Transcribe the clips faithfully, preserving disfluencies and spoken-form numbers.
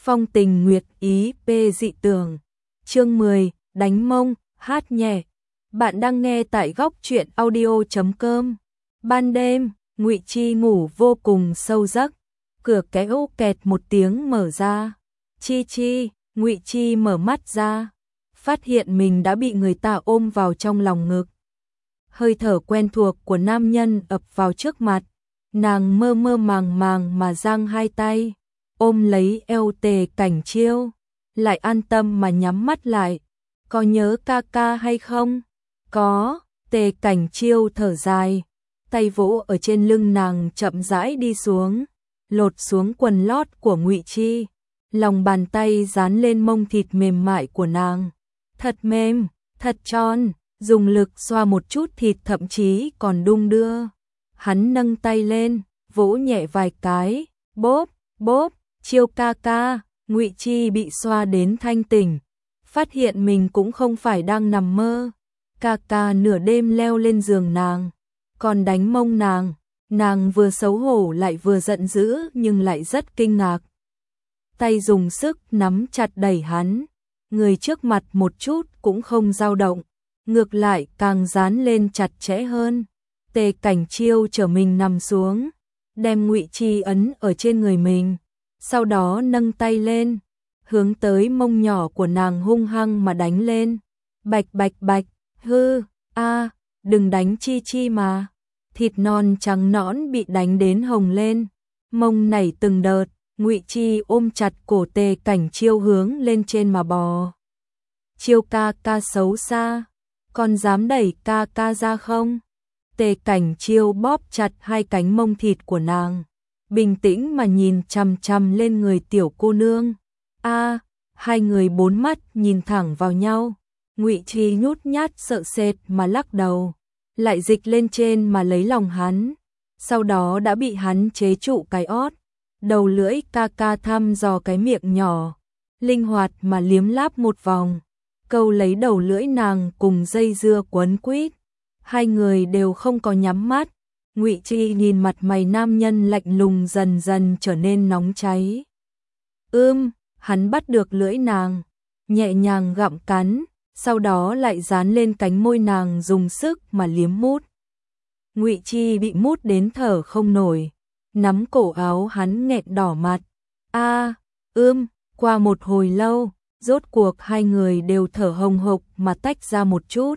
Phong tình nguyệt ý p dị tưởng. Chương mười, đánh mông, hát nhẹ. Bạn đang nghe tại góc truyện audio chấm com. Ban đêm, Ngụy Chi ngủ vô cùng sâu giấc. Cửa kéo kẹt một tiếng mở ra. Chi Chi, Ngụy Chi mở mắt ra, phát hiện mình đã bị người ta ôm vào trong lòng ngực. Hơi thở quen thuộc của nam nhân ập vào trước mặt, nàng mơ mơ màng màng mà giang hai tay, ôm lấy eo Tề Cảnh Chiêu, lại an tâm mà nhắm mắt lại. Có nhớ ca ca hay không? Có. Tề Cảnh Chiêu thở dài, tay vỗ ở trên lưng nàng chậm rãi đi xuống, lột xuống quần lót của Ngụy Chi, lòng bàn tay dán lên mông thịt mềm mại của nàng. Thật mềm, thật tròn, dùng lực xoa một chút thịt thậm chí còn đung đưa. Hắn nâng tay lên, vỗ nhẹ vài cái, bóp, bóp, Chiêu ca ca. Ngụy Chi bị xoa đến thanh tỉnh, phát hiện mình cũng không phải đang nằm mơ. Ca ca nửa đêm leo lên giường nàng, còn đánh mông nàng. Nàng vừa xấu hổ lại vừa giận dữ nhưng lại rất kinh ngạc. Tay dùng sức nắm chặt đẩy hắn, người trước mặt một chút cũng không dao động, ngược lại càng dán lên chặt chẽ hơn. Tề Cảnh Chiêu trở mình nằm xuống, đem Ngụy Chi ấn ở trên người mình, sau đó nâng tay lên, hướng tới mông nhỏ của nàng hung hăng mà đánh lên. Bạch bạch bạch, hư, a, đừng đánh Chi Chi mà. Thịt non trắng nõn bị đánh đến hồng lên, mông nảy từng đợt. Ngụy Chi ôm chặt cổ Tề Cảnh Chiêu hướng lên trên mà bò. Chiêu ca ca xấu xa, còn dám đẩy ca ca ra không? Tề Cảnh Chiêu bóp chặt hai cánh mông thịt của nàng, bình tĩnh mà nhìn chằm chằm lên người tiểu cô nương. A, hai người bốn mắt nhìn thẳng vào nhau. Ngụy Chi nhút nhát sợ sệt mà lắc đầu, lại dịch lên trên mà lấy lòng hắn, sau đó đã bị hắn chế trụ cái ót. Đầu lưỡi ca ca thăm dò cái miệng nhỏ, linh hoạt mà liếm láp một vòng, câu lấy đầu lưỡi nàng cùng dây dưa quấn quýt. Hai người đều không có nhắm mắt. Ngụy Chi nhìn mặt mày nam nhân lạnh lùng dần dần trở nên nóng cháy. Ưm, hắn bắt được lưỡi nàng, nhẹ nhàng gặm cắn, sau đó lại dán lên cánh môi nàng dùng sức mà liếm mút. Ngụy Chi bị mút đến thở không nổi, nắm cổ áo hắn nghẹn đỏ mặt. A, ưm, qua một hồi lâu, rốt cuộc hai người đều thở hồng hộc mà tách ra một chút.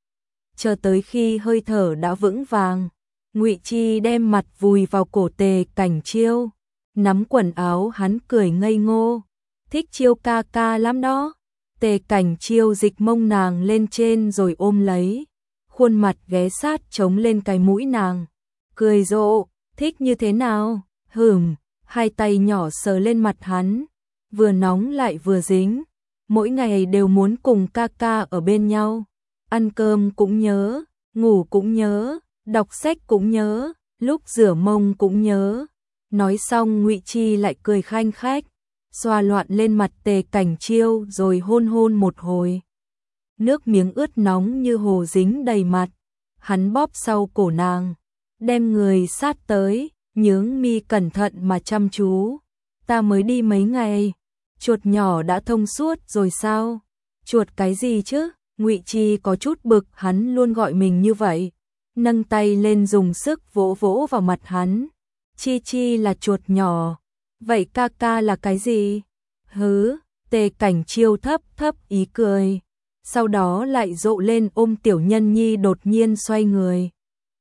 Chờ tới khi hơi thở đã vững vàng, Ngụy Chi đem mặt vùi vào cổ Tề Cảnh Chiêu, nắm quần áo hắn cười ngây ngô. Thích Chiêu ca ca lắm đó. Tề Cảnh Chiêu dịch mông nàng lên trên rồi ôm lấy, khuôn mặt ghé sát chống lên cái mũi nàng, cười rộ. Thích như thế nào? Hửm, hai tay nhỏ sờ lên mặt hắn, vừa nóng lại vừa dính. Mỗi ngày đều muốn cùng ca ca ở bên nhau, ăn cơm cũng nhớ, ngủ cũng nhớ, đọc sách cũng nhớ, lúc rửa mông cũng nhớ. Nói xong Ngụy Chi lại cười khanh khách, xoa loạn lên mặt Tề Cảnh Chiêu rồi hôn hôn một hồi. Nước miếng ướt nóng như hồ dính đầy mặt, hắn bóp sau cổ nàng, đem người sát tới, nhướng mi cẩn thận mà chăm chú. Ta mới đi mấy ngày, chuột nhỏ đã thông suốt rồi sao? Chuột cái gì chứ? Ngụy Chi có chút bực hắn luôn gọi mình như vậy, nâng tay lên dùng sức vỗ vỗ vào mặt hắn. Chi Chi là chuột nhỏ, vậy ca ca là cái gì? Hứ, Tề Cảnh Chiêu thấp thấp ý cười, sau đó lại rộ lên ôm tiểu nhân nhi đột nhiên xoay người,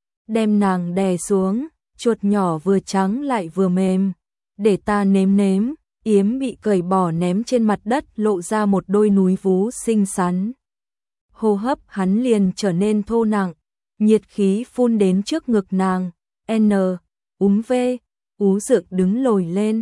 đem nàng đè xuống. Chuột nhỏ vừa trắng lại vừa mềm, để ta nếm nếm. Yếm bị cởi bỏ ném trên mặt đất lộ ra một đôi núi vú xinh xắn. Hô hấp hắn liền trở nên thô nặng, nhiệt khí phun đến trước ngực nàng. N, úm v, ú dựng đứng lồi lên,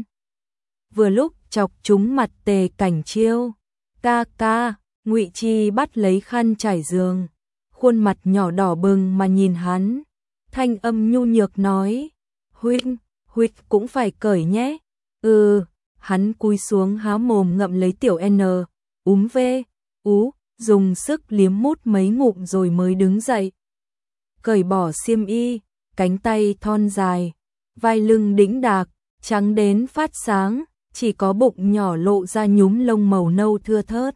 vừa lúc chọc trúng mặt Tề Cảnh Chiêu. Ca ca. Ngụy Chi bắt lấy khăn trải giường, khuôn mặt nhỏ đỏ bừng mà nhìn hắn, thanh âm nhu nhược nói. Huynh, huynh cũng phải cởi nhé. Ừ. Hắn cúi xuống há mồm ngậm lấy tiểu N, úm v, ú, dùng sức liếm mút mấy ngụm rồi mới đứng dậy. Cởi bỏ xiêm y, cánh tay thon dài, vai lưng đĩnh đạc, trắng đến phát sáng, chỉ có bụng nhỏ lộ ra nhúm lông màu nâu thưa thớt.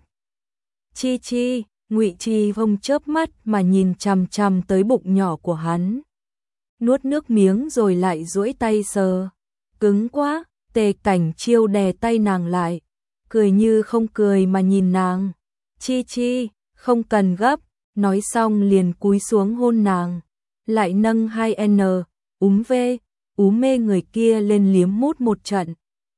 Chi Chi, Ngụy Chi không chớp mắt mà nhìn chằm chằm tới bụng nhỏ của hắn. Nuốt nước miếng rồi lại duỗi tay sờ. Cứng quá, Tề Cảnh Chiêu đè tay nàng lại, cười như không cười mà nhìn nàng. Chi Chi, không cần gấp, nói xong liền cúi xuống hôn nàng, lại nâng hai n, úm vê, ú mê người kia lên liếm mút một trận.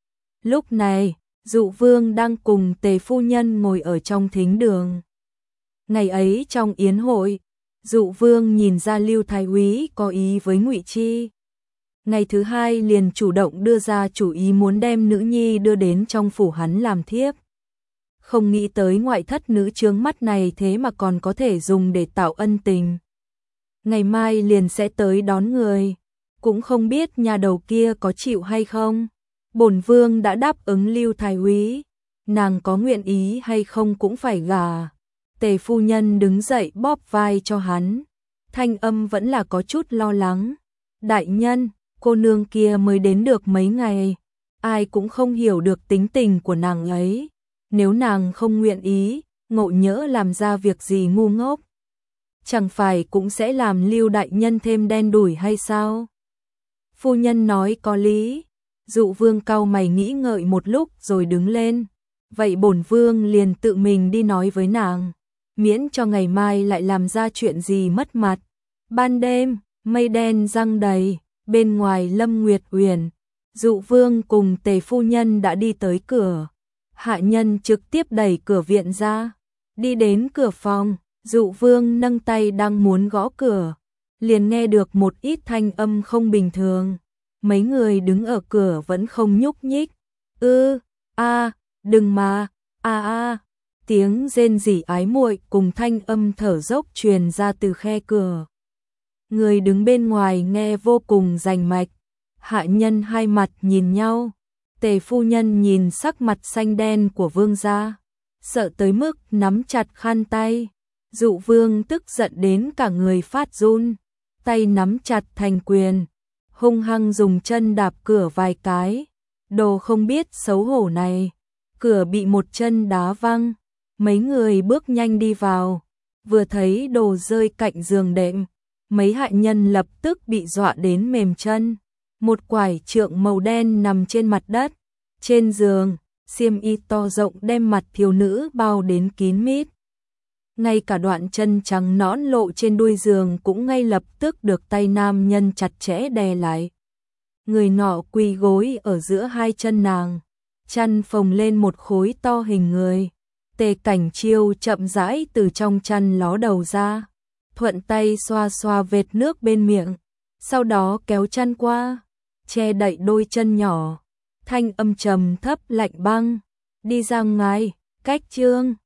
Lúc này, Dụ Vương đang cùng Tề phu nhân ngồi ở trong thính đường. Ngày ấy trong yến hội, Dụ Vương nhìn ra Lưu Thái Úy có ý với Ngụy Chi. Ngày thứ hai liền chủ động đưa ra chủ ý muốn đem nữ nhi đưa đến trong phủ hắn làm thiếp. Không nghĩ tới ngoại thất nữ chướng mắt này thế mà còn có thể dùng để tạo ân tình. Ngày mai liền sẽ tới đón người, cũng không biết nhà đầu kia có chịu hay không. Bổn vương đã đáp ứng Lưu Thái Úy, nàng có nguyện ý hay không cũng phải gả. Tề phu nhân đứng dậy bóp vai cho hắn, thanh âm vẫn là có chút lo lắng. Đại nhân, cô nương kia mới đến được mấy ngày, ai cũng không hiểu được tính tình của nàng ấy. Nếu nàng không nguyện ý, ngộ nhỡ làm ra việc gì ngu ngốc, chẳng phải cũng sẽ làm Lưu đại nhân thêm đen đủi hay sao? Phu nhân nói có lý. Dụ Vương cau mày nghĩ ngợi một lúc rồi đứng lên. Vậy bổn vương liền tự mình đi nói với nàng, miễn cho ngày mai lại làm ra chuyện gì mất mặt. Ban đêm, mây đen giăng đầy, bên ngoài Lâm Nguyệt Uyển, Dụ Vương cùng Tề phu nhân đã đi tới cửa. Hạ nhân trực tiếp đẩy cửa viện ra, đi đến cửa phòng, Dụ Vương nâng tay đang muốn gõ cửa, liền nghe được một ít thanh âm không bình thường. Mấy người đứng ở cửa vẫn không nhúc nhích. Ư, a, đừng mà, a a. Tiếng rên rỉ ái muội cùng thanh âm thở dốc truyền ra từ khe cửa. Người đứng bên ngoài nghe vô cùng rành mạch. Hạ nhân hai mặt nhìn nhau. Tề phu nhân nhìn sắc mặt xanh đen của vương gia, sợ tới mức nắm chặt khăn tay. Dụ Vương tức giận đến cả người phát run, tay nắm chặt thành quyền, hung hăng dùng chân đạp cửa vài cái. Đồ không biết xấu hổ này, cửa bị một chân đá văng. Mấy người bước nhanh đi vào, vừa thấy đồ rơi cạnh giường đệm, mấy hạ nhân lập tức bị dọa đến mềm chân. Một quải trượng màu đen nằm trên mặt đất, trên giường, xiêm y to rộng đem mặt thiếu nữ bao đến kín mít. Ngay cả đoạn chân trắng nõn lộ trên đuôi giường cũng ngay lập tức được tay nam nhân chặt chẽ đè lại. Người nọ quỳ gối ở giữa hai chân nàng, chăn phồng lên một khối to hình người. Tề Cảnh Chiêu chậm rãi từ trong chăn ló đầu ra, thuận tay xoa xoa vệt nước bên miệng, sau đó kéo chăn qua, che đậy đôi chân nhỏ, thanh âm trầm thấp lạnh băng, đi ra ngoài, cách trương.